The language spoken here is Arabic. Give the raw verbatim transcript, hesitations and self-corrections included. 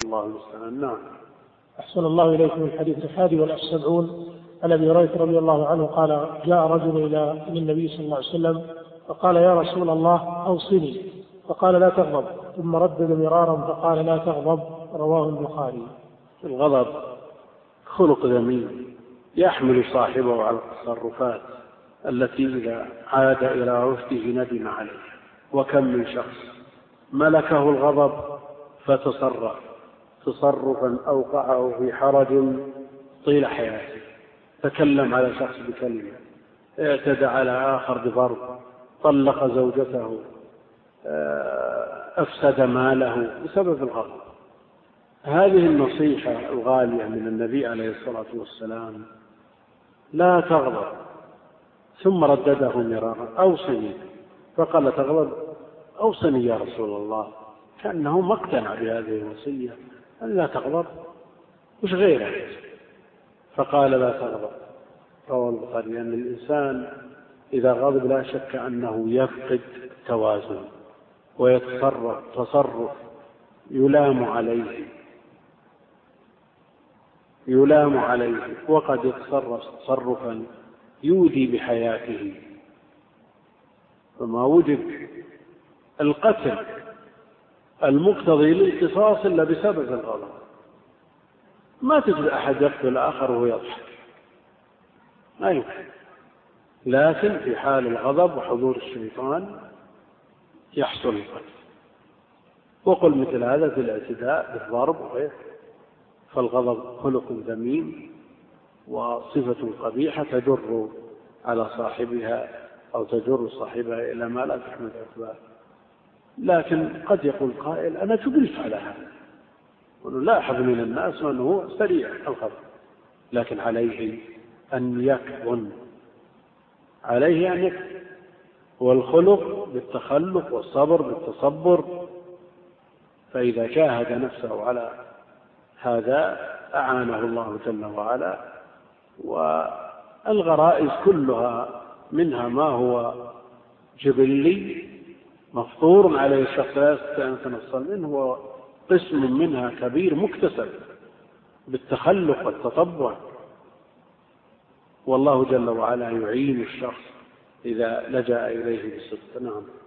الله المستعان. نعم. أحسن الله إليكم. الحديث الحادي والسبعون عن أبي هريرة رضي الله عنه قال جاء رجل إلى النبي صلى الله عليه وسلم فقال يا رسول الله أوصني، فقال لا تغضب، ثم ردد مرارا فقال لا تغضب، رواه البخاري. الغضب خلق ذميم يحمل صاحبه على التصرفات التي إذا عاد إلى رشده ندم عليه. وكم من شخص ملكه الغضب فتصرف تصرفا أوقعه في حرج طيل حياته، تكلم على شخص بكلمة، اعتدى على آخر بضرب، طلق زوجته، أفسد ماله بسبب الغضب. هذه النصيحة الغالية من النبي عليه الصلاة والسلام لا تغضب، ثم ردده مرارا أوصني، فقال تغضب أوصني يا رسول الله، كأنه ما اقتنع بهذه الوصية أن لا تغضب وش غيره، فقال لا تغضب. رواه البخاري. لأن الإنسان إذا غضب لا شك أنه يفقد توازن ويتصرف تصرف يلام عليه يلام عليه وقد يتصرف تصرفا يودي بحياته. فما وجد القتل المقتضي للقصاص إلا بسبب الغضب. ما تجد أحد يقتل آخر وهو يضحك، ما يمكن. لكن في حال الغضب وحضور الشيطان يحصل القتل. وقل مثل هذا في الاعتداء بالضرب وغيره. فالغضب خلق ذميم وصفة قبيحة تجر على صاحبها أو تجر صاحبها إلى ما لا تحمل عقباه. لكن قد يقول قائل أنا جبلت على هذا، ونلاحظ من الناس أنه سريع الغضب، لكن عليه أن يكظم، عليه أن يكظم. والخلق بالتخلق والصبر بالتصبر. فإذا جاهد نفسه على هذا أعانه الله جل وعلا. والغرائز كلها منها ما هو جبلي مفطور عليه الشخص لا يستطيع أن يتنصل منه، هو قسم منها كبير مكتسب بالتخلق والتطبع. والله جل وعلا يعين الشخص إذا لجأ إليه بالصدق. نعم.